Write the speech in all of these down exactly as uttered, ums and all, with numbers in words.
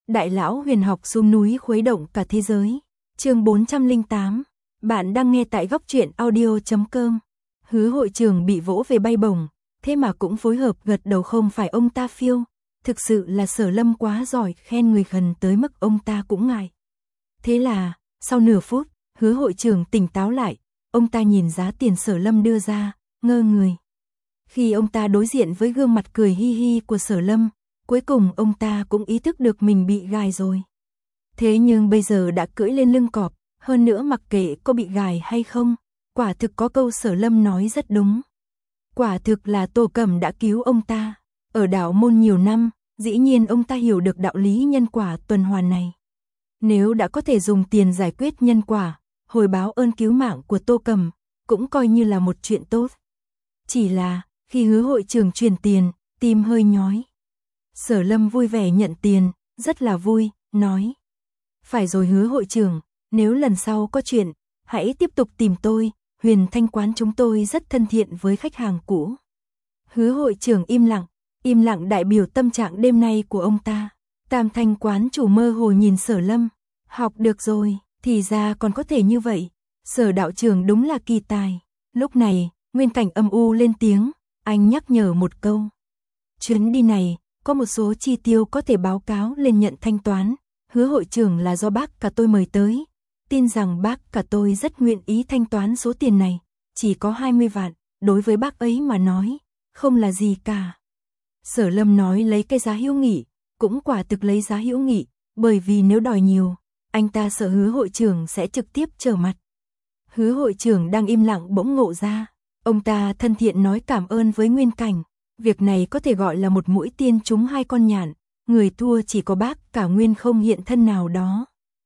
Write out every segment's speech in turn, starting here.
Đại lão huyền học xuống núi khuấy động cả thế giới. Chương bốn trăm lẻ tám. Bạn đang nghe tại góc truyện audio chấm com. Hứa hội trưởng bị vỗ về bay bổng, thế mà cũng phối hợp gật đầu, không phải ông ta phiêu. Thực sự là Sở Lâm quá giỏi, khen người gần tới mức ông ta cũng ngại. Thế là, sau nửa phút, Hứa hội trưởng tỉnh táo lại, ông ta nhìn giá tiền Sở Lâm đưa ra, ngơ người. Khi ông ta đối diện với gương mặt cười hi hi của Sở Lâm, cuối cùng ông ta cũng ý thức được mình bị gài rồi. Thế nhưng bây giờ đã cưỡi lên lưng cọp, hơn nữa mặc kệ có bị gài hay không, quả thực có câu Sở Lâm nói rất đúng. Quả thực là Tô Cẩm đã cứu ông ta. Ở đạo môn nhiều năm, dĩ nhiên ông ta hiểu được đạo lý nhân quả tuần hoàn này. Nếu đã có thể dùng tiền giải quyết nhân quả, hồi báo ơn cứu mạng của Tô Cẩm, cũng coi như là một chuyện tốt. Chỉ là, khi Hứa hội trưởng truyền tiền, tim hơi nhói. Sở Lâm vui vẻ nhận tiền, rất là vui, nói. Phải rồi Hứa hội trưởng, nếu lần sau có chuyện, hãy tiếp tục tìm tôi, Huyền Thanh quán chúng tôi rất thân thiện với khách hàng cũ. Hứa hội trưởng im lặng, im lặng đại biểu tâm trạng đêm nay của ông ta. Tam Thanh quán chủ mơ hồ nhìn Sở Lâm, học được rồi, thì ra còn có thể như vậy. Sở đạo trưởng đúng là kỳ tài. Lúc này, Nguyên Cảnh âm u lên tiếng, anh nhắc nhở một câu. Chuyến đi này, có một số chi tiêu có thể báo cáo lên nhận thanh toán. Hứa hội trưởng là do bác cả tôi mời tới. Tin rằng bác cả tôi rất nguyện ý thanh toán số tiền này. Chỉ có hai mươi vạn, đối với bác ấy mà nói, không là gì cả. Sở Lâm nói lấy cái giá hữu nghị, cũng quả thực lấy giá hữu nghị, bởi vì nếu đòi nhiều, anh ta sợ Hứa hội trưởng sẽ trực tiếp trở mặt. Hứa hội trưởng đang im lặng bỗng ngộ ra, ông ta thân thiện nói cảm ơn với Nguyên Cảnh. Việc này có thể gọi là một mũi tiên trúng hai con nhạn, người thua chỉ có bác cả Nguyên không hiện thân nào đó.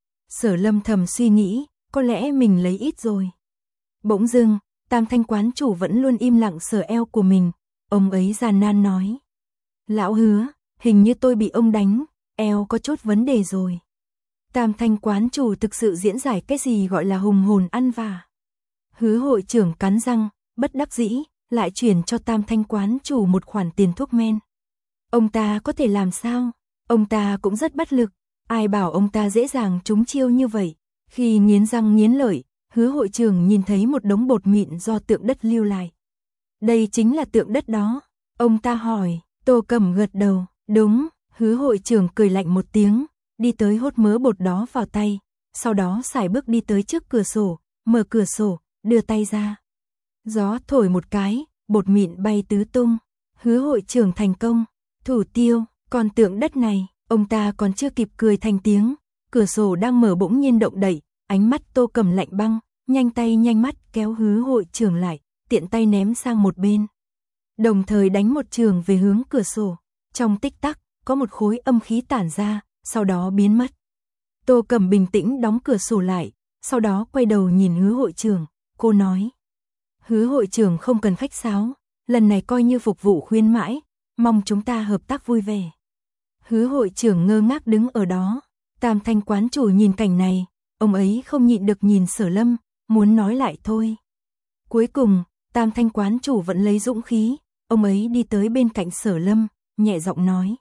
Sở Lâm thầm suy nghĩ, có lẽ mình lấy ít rồi. Bỗng dưng, Tam Thanh quán chủ vẫn luôn im lặng sờ eo của mình, ông ấy giàn nan nói. Lão Hứa, hình như tôi bị ông đánh, eo có chút vấn đề rồi. Tam Thanh quán chủ thực sự diễn giải cái gì gọi là hùng hồn ăn vạ. Hứa hội trưởng cắn răng, bất đắc dĩ, lại chuyển cho Tam Thanh quán chủ một khoản tiền thuốc men. Ông ta có thể làm sao? Ông ta cũng rất bất lực, ai bảo ông ta dễ dàng trúng chiêu như vậy. Khi nghiến răng nghiến lợi, Hứa hội trưởng nhìn thấy một đống bột mịn do tượng đất lưu lại. Đây chính là tượng đất đó. Ông ta hỏi, Tô Cẩm gật đầu, đúng. Hứa hội trưởng cười lạnh một tiếng, đi tới hốt mớ bột đó vào tay, sau đó sải bước đi tới trước cửa sổ, mở cửa sổ, đưa tay ra. Gió thổi một cái, bột mịn bay tứ tung. Hứa hội trưởng thành công, thủ tiêu, còn tượng đất này, ông ta còn chưa kịp cười thành tiếng, cửa sổ đang mở bỗng nhiên động đậy, ánh mắt Tô Cẩm lạnh băng, nhanh tay nhanh mắt kéo Hứa hội trưởng lại, tiện tay ném sang một bên. Đồng thời đánh một trường về hướng cửa sổ, trong tích tắc, có một khối âm khí tản ra, sau đó biến mất. Tô Cẩm bình tĩnh đóng cửa sổ lại, sau đó quay đầu nhìn Hứa hội trưởng, cô nói. Hứa hội trưởng không cần khách sáo, lần này coi như phục vụ khuyến mãi, mong chúng ta hợp tác vui vẻ. Hứa hội trưởng ngơ ngác đứng ở đó, Tam Thanh quán chủ nhìn cảnh này, ông ấy không nhịn được nhìn Sở Lâm, muốn nói lại thôi. Cuối cùng, Tam Thanh quán chủ vẫn lấy dũng khí, ông ấy đi tới bên cạnh Sở Lâm, nhẹ giọng nói.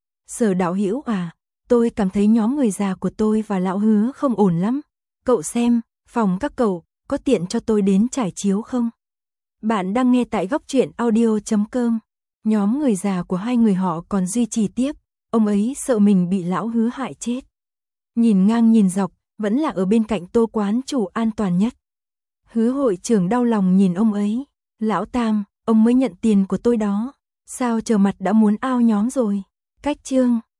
Sở đạo hữu à, tôi cảm thấy nhóm người già của tôi và lão Hứa không ổn lắm. Cậu xem, phòng các cậu, có tiện cho tôi đến trải chiếu không? Bạn đang nghe tại góc truyện audio chấm com. Nhóm người già của hai người họ còn duy trì tiếp, ông ấy sợ mình bị lão Hứa hại chết. Nhìn ngang nhìn dọc, vẫn là ở bên cạnh Tô quán chủ an toàn nhất. Hứa hội trưởng đau lòng nhìn ông ấy. Lão Tam, ông mới nhận tiền của tôi đó. Sao chờ mặt đã muốn ao nhóm rồi? Cách chương.